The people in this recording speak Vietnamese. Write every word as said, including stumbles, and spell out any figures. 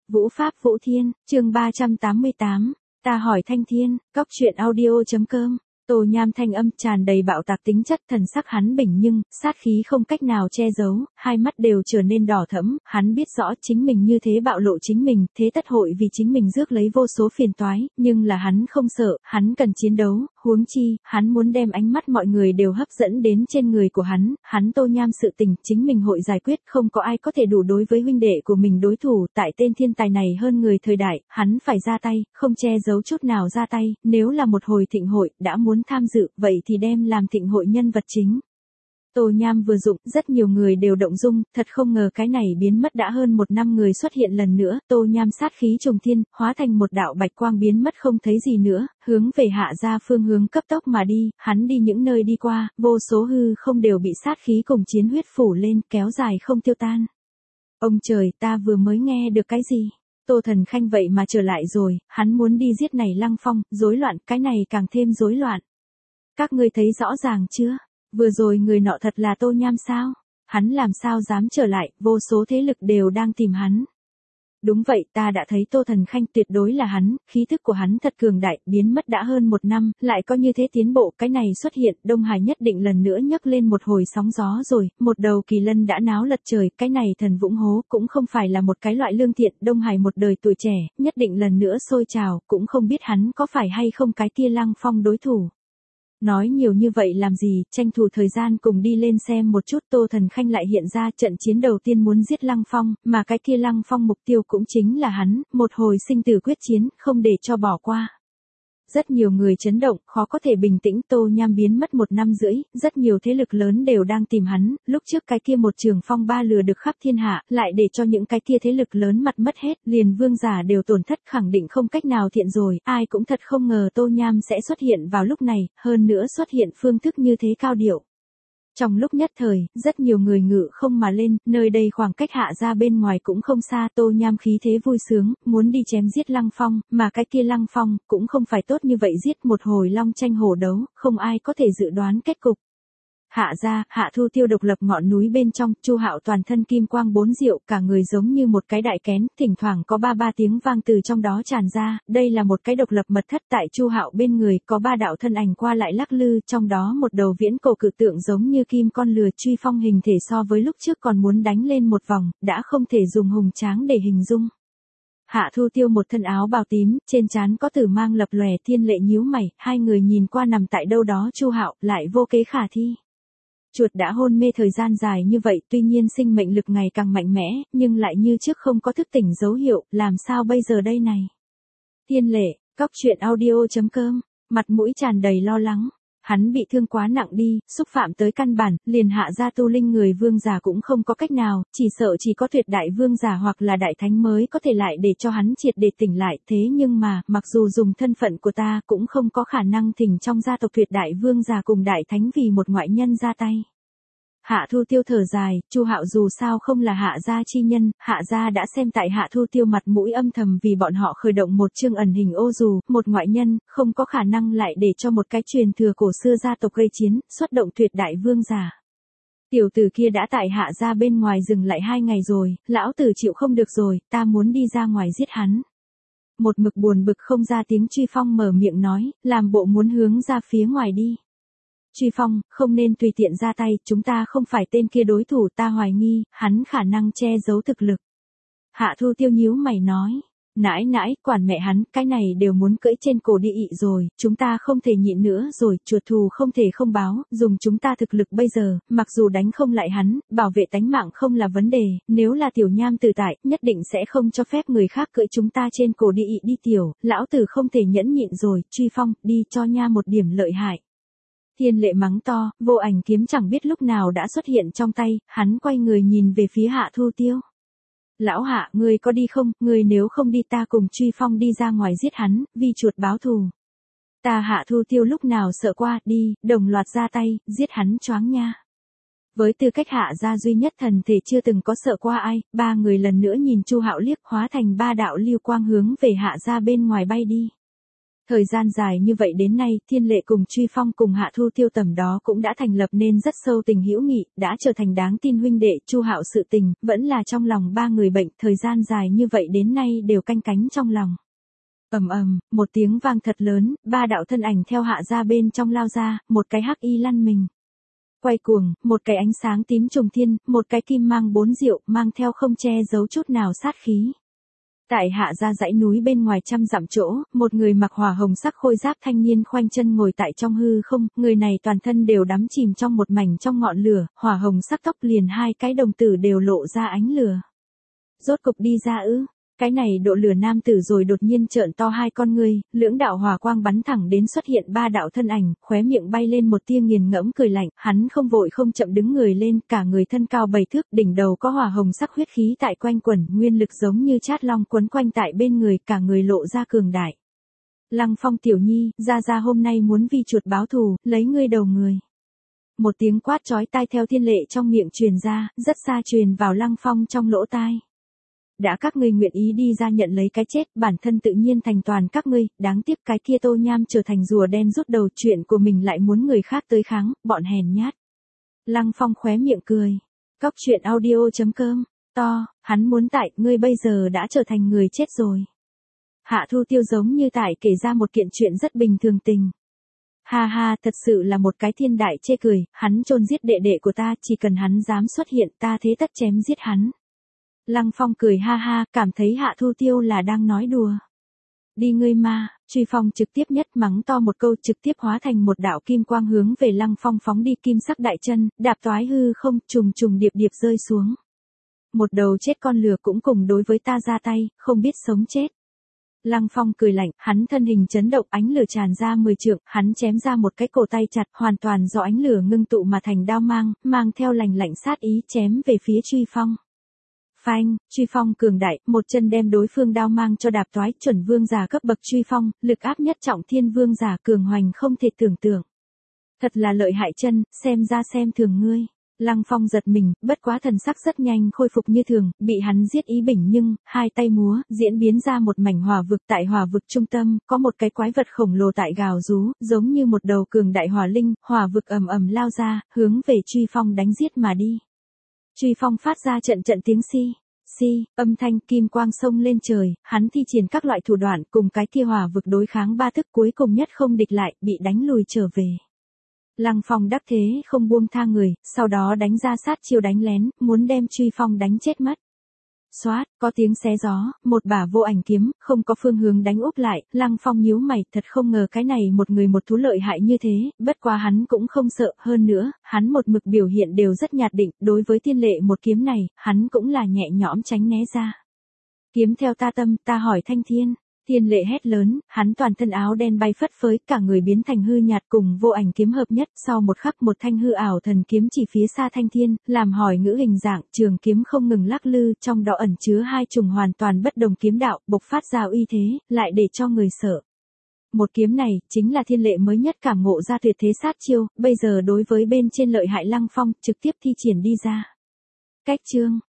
Vũ Pháp Vũ Thiên, chương ba trăm tám mươi tám, ta hỏi Thanh Thiên, cóc truyện audio.com. Tô Nham thanh âm tràn đầy bạo tạc tính chất, thần sắc hắn bình nhưng, sát khí không cách nào che giấu, hai mắt đều trở nên đỏ thẫm, hắn biết rõ chính mình như thế bạo lộ chính mình, thế tất hội vì chính mình rước lấy vô số phiền toái, nhưng là hắn không sợ, hắn cần chiến đấu, huống chi, hắn muốn đem ánh mắt mọi người đều hấp dẫn đến trên người của hắn, hắn Tô Nham sự tình, chính mình hội giải quyết, không có ai có thể đủ đối với huynh đệ của mình đối thủ, tại tên thiên tài này hơn người thời đại, hắn phải ra tay, không che giấu chút nào ra tay, nếu là một hồi thịnh hội, đã muốn tham dự, vậy thì đem làm thịnh hội nhân vật chính. Tô Nham vừa dụng, rất nhiều người đều động dung, thật không ngờ cái này biến mất đã hơn một năm người xuất hiện lần nữa, Tô Nham sát khí trùng thiên, hóa thành một đạo bạch quang biến mất không thấy gì nữa, hướng về hạ gia phương hướng cấp tốc mà đi, hắn đi những nơi đi qua, vô số hư không đều bị sát khí cùng chiến huyết phủ lên, kéo dài không tiêu tan. Ông trời, ta vừa mới nghe được cái gì? Tô Thần Khanh vậy mà trở lại rồi, hắn muốn đi giết này Lăng Phong, rối loạn, cái này càng thêm rối loạn. Các ngươi thấy rõ ràng chưa? Vừa rồi người nọ thật là Tô Nham sao? Hắn làm sao dám trở lại, vô số thế lực đều đang tìm hắn. Đúng vậy, ta đã thấy Tô Thần Khanh tuyệt đối là hắn, khí thức của hắn thật cường đại, biến mất đã hơn một năm, lại có như thế tiến bộ, cái này xuất hiện, Đông Hải nhất định lần nữa nhấc lên một hồi sóng gió rồi, một đầu kỳ lân đã náo lật trời, cái này thần Vũng Hố cũng không phải là một cái loại lương thiện, Đông Hải một đời tuổi trẻ, nhất định lần nữa sôi trào, cũng không biết hắn có phải hay không cái kia Lăng Phong đối thủ. Nói nhiều như vậy làm gì, tranh thủ thời gian cùng đi lên xem một chút. Tô Thần Khanh lại hiện ra trận chiến đầu tiên muốn giết Lăng Phong, mà cái kia Lăng Phong mục tiêu cũng chính là hắn, một hồi sinh tử quyết chiến, không để cho bỏ qua. Rất nhiều người chấn động, khó có thể bình tĩnh. Tô Nham biến mất một năm rưỡi, rất nhiều thế lực lớn đều đang tìm hắn, lúc trước cái kia một trường phong ba lừa được khắp thiên hạ, lại để cho những cái kia thế lực lớn mặt mất hết, liền vương giả đều tổn thất, khẳng định không cách nào thiện rồi, ai cũng thật không ngờ Tô Nham sẽ xuất hiện vào lúc này, hơn nữa xuất hiện phương thức như thế cao điệu. Trong lúc nhất thời, rất nhiều người ngự không mà lên, nơi đây khoảng cách hạ ra bên ngoài cũng không xa, Tô Nham khí thế vui sướng, muốn đi chém giết Lăng Phong, mà cái kia Lăng Phong, cũng không phải tốt như vậy giết một hồi long tranh hổ đấu, không ai có thể dự đoán kết cục. Hạ ra, Hạ Thu Tiêu độc lập ngọn núi bên trong, Chu Hạo toàn thân kim quang bốn diệu, cả người giống như một cái đại kén, thỉnh thoảng có ba ba tiếng vang từ trong đó tràn ra, đây là một cái độc lập mật thất, tại Chu Hạo bên người, có ba đạo thân ảnh qua lại lắc lư, trong đó một đầu viễn cổ cự tượng giống như kim con lừa, truy phong hình thể so với lúc trước còn muốn đánh lên một vòng, đã không thể dùng hùng tráng để hình dung. Hạ Thu Tiêu một thân áo bào tím, trên trán có tử mang lập lòe, Thiên Lệ nhíu mày, hai người nhìn qua nằm tại đâu đó Chu Hạo, lại vô kế khả thi. Chuột đã hôn mê thời gian dài như vậy, tuy nhiên sinh mệnh lực ngày càng mạnh mẽ, nhưng lại như trước không có thức tỉnh dấu hiệu, làm sao bây giờ đây này? Thiên Lệ, cóc truyện audio.com, mặt mũi tràn đầy lo lắng. Hắn bị thương quá nặng đi, xúc phạm tới căn bản, liền hạ ra tu linh người vương giả cũng không có cách nào, chỉ sợ chỉ có tuyệt đại vương giả hoặc là đại thánh mới có thể lại để cho hắn triệt để tỉnh lại, thế nhưng mà, mặc dù dùng thân phận của ta cũng không có khả năng thỉnh trong gia tộc tuyệt đại vương giả cùng đại thánh vì một ngoại nhân ra tay. Hạ Thu Tiêu thở dài, Chu Hạo dù sao không là hạ gia chi nhân, hạ gia đã xem tại Hạ Thu Tiêu mặt mũi âm thầm vì bọn họ khởi động một chương ẩn hình ô dù, một ngoại nhân, không có khả năng lại để cho một cái truyền thừa cổ xưa gia tộc gây chiến, xuất động tuyệt đại vương giả. Tiểu tử kia đã tại hạ gia bên ngoài dừng lại hai ngày rồi, lão tử chịu không được rồi, ta muốn đi ra ngoài giết hắn. Một mực buồn bực không ra tiếng Truy Phong mở miệng nói, làm bộ muốn hướng ra phía ngoài đi. Truy Phong, không nên tùy tiện ra tay, chúng ta không phải tên kia đối thủ, ta hoài nghi, hắn khả năng che giấu thực lực. Hạ Thu Tiêu nhíu mày nói, nãi nãi, quản mẹ hắn, cái này đều muốn cưỡi trên cổ đi ị rồi, chúng ta không thể nhịn nữa rồi, chuột thù không thể không báo, dùng chúng ta thực lực bây giờ, mặc dù đánh không lại hắn, bảo vệ tánh mạng không là vấn đề, nếu là Tiểu Nham tự tại, nhất định sẽ không cho phép người khác cưỡi chúng ta trên cổ đi ị đi tiểu, lão tử không thể nhẫn nhịn rồi, Truy Phong, đi cho nha một điểm lợi hại. Thiên Lệ mắng to, vô ảnh kiếm chẳng biết lúc nào đã xuất hiện trong tay, hắn quay người nhìn về phía Hạ Thu Tiêu. Lão Hạ, ngươi có đi không, ngươi nếu không đi ta cùng Truy Phong đi ra ngoài giết hắn, vì chuột báo thù. Ta Hạ Thu Tiêu lúc nào sợ qua, đi, đồng loạt ra tay, giết hắn choáng nha. Với tư cách hạ gia duy nhất thần thể chưa từng có sợ qua ai, ba người lần nữa nhìn Chu Hạo liếc, hóa thành ba đạo lưu quang hướng về hạ gia bên ngoài bay đi. Thời gian dài như vậy đến nay, Thiên Lệ cùng Truy Phong cùng Hạ Thu Tiêu tầm đó cũng đã thành lập nên rất sâu tình hữu nghị, đã trở thành đáng tin huynh đệ. Chu Hạo sự tình, vẫn là trong lòng ba người bệnh, thời gian dài như vậy đến nay đều canh cánh trong lòng. Ầm ầm, một tiếng vang thật lớn, ba đạo thân ảnh theo Hạ ra bên trong lao ra, một cái hắc y lăn mình quay cuồng, một cái ánh sáng tím trùng thiên, một cái kim mang bốn diệu, mang theo không che giấu chút nào sát khí. Tại Hạ ra dãy núi bên ngoài trăm dặm chỗ, một người mặc hỏa hồng sắc khôi giáp thanh niên khoanh chân ngồi tại trong hư không, người này toàn thân đều đắm chìm trong một mảnh trong ngọn lửa, hỏa hồng sắc tóc liền hai cái đồng tử đều lộ ra ánh lửa. Rốt cục đi ra ư? Cái này độ lửa nam tử rồi đột nhiên trợn to hai con ngươi, lưỡng đạo hỏa quang bắn thẳng đến, xuất hiện ba đạo thân ảnh, khóe miệng bay lên một tia nghiền ngẫm cười lạnh, hắn không vội không chậm đứng người lên, cả người thân cao bảy thước, đỉnh đầu có hỏa hồng sắc huyết khí tại quanh quẩn, nguyên lực giống như chát long quấn quanh tại bên người, cả người lộ ra cường đại. Lăng Phong tiểu nhi, ra ra hôm nay muốn vì chuột báo thù, lấy ngươi đầu người. Một tiếng quát chói tai theo Thiên Lệ trong miệng truyền ra, rất xa truyền vào Lăng Phong trong lỗ tai. Đã các ngươi nguyện ý đi ra nhận lấy cái chết, bản thân tự nhiên thành toàn các ngươi, đáng tiếc cái kia Tô Nham trở thành rùa đen rút đầu, chuyện của mình lại muốn người khác tới kháng, bọn hèn nhát. Lăng Phong khóe miệng cười. Cóc truyện audio chấm com, to, hắn muốn tại, ngươi bây giờ đã trở thành người chết rồi. Hạ Thu Tiêu giống như tại kể ra một kiện chuyện rất bình thường tình. Ha ha, thật sự là một cái thiên đại chê cười, hắn chôn giết đệ đệ của ta, chỉ cần hắn dám xuất hiện ta thế tất chém giết hắn. Lăng Phong cười ha ha, cảm thấy Hạ Thu Tiêu là đang nói đùa. Đi ngươi ma, Truy Phong trực tiếp nhất mắng to một câu, trực tiếp hóa thành một đạo kim quang hướng về Lăng Phong phóng đi, kim sắc đại chân, đạp toái hư không, trùng trùng điệp điệp rơi xuống. Một đầu chết con lừa cũng cùng đối với ta ra tay, không biết sống chết. Lăng Phong cười lạnh, hắn thân hình chấn động, ánh lửa tràn ra mười trượng, hắn chém ra một cái cổ tay chặt, hoàn toàn do ánh lửa ngưng tụ mà thành đao mang, mang theo lành lạnh sát ý chém về phía Truy Phong. Phanh, Truy Phong cường đại, một chân đem đối phương đao mang cho đạp toái, chuẩn vương giả cấp bậc Truy Phong, lực áp nhất trọng thiên vương giả cường hoành không thể tưởng tượng. Thật là lợi hại chân, xem ra xem thường ngươi. Lăng Phong giật mình, bất quá thần sắc rất nhanh khôi phục như thường, bị hắn giết ý bình nhưng, hai tay múa, diễn biến ra một mảnh hỏa vực, tại hỏa vực trung tâm, có một cái quái vật khổng lồ tại gào rú, giống như một đầu cường đại hỏa linh, hỏa vực ầm ầm lao ra, hướng về Truy Phong đánh giết mà đi. Truy Phong phát ra trận trận tiếng xi, xi, âm thanh kim quang sông lên trời, hắn thi triển các loại thủ đoạn cùng cái kia hỏa vực đối kháng ba thức, cuối cùng nhất không địch lại, bị đánh lùi trở về. Lăng Phong đắc thế không buông tha người, sau đó đánh ra sát chiêu đánh lén, muốn đem Truy Phong đánh chết mất. Xoát, có tiếng xé gió, một bả vô ảnh kiếm, không có phương hướng đánh úp lại, Lăng Phong nhíu mày, thật không ngờ cái này một người một thú lợi hại như thế, bất quá hắn cũng không sợ, hơn nữa, hắn một mực biểu hiện đều rất nhạt định, đối với Thiên Lệ một kiếm này, hắn cũng là nhẹ nhõm tránh né ra. Kiếm theo ta tâm, ta hỏi Thanh Thiên. Thiên Lệ hét lớn, hắn toàn thân áo đen bay phất phới, cả người biến thành hư nhạt cùng vô ảnh kiếm hợp nhất, sau một khắc một thanh hư ảo thần kiếm chỉ phía xa Thanh Thiên, làm hỏi ngữ hình dạng, trường kiếm không ngừng lắc lư, trong đó ẩn chứa hai trùng hoàn toàn bất đồng kiếm đạo, bộc phát ra uy thế, lại để cho người sợ. Một kiếm này, chính là Thiên Lệ mới nhất cảm ngộ ra tuyệt thế sát chiêu, bây giờ đối với bên trên lợi hại Lăng Phong, trực tiếp thi triển đi ra. Cách chương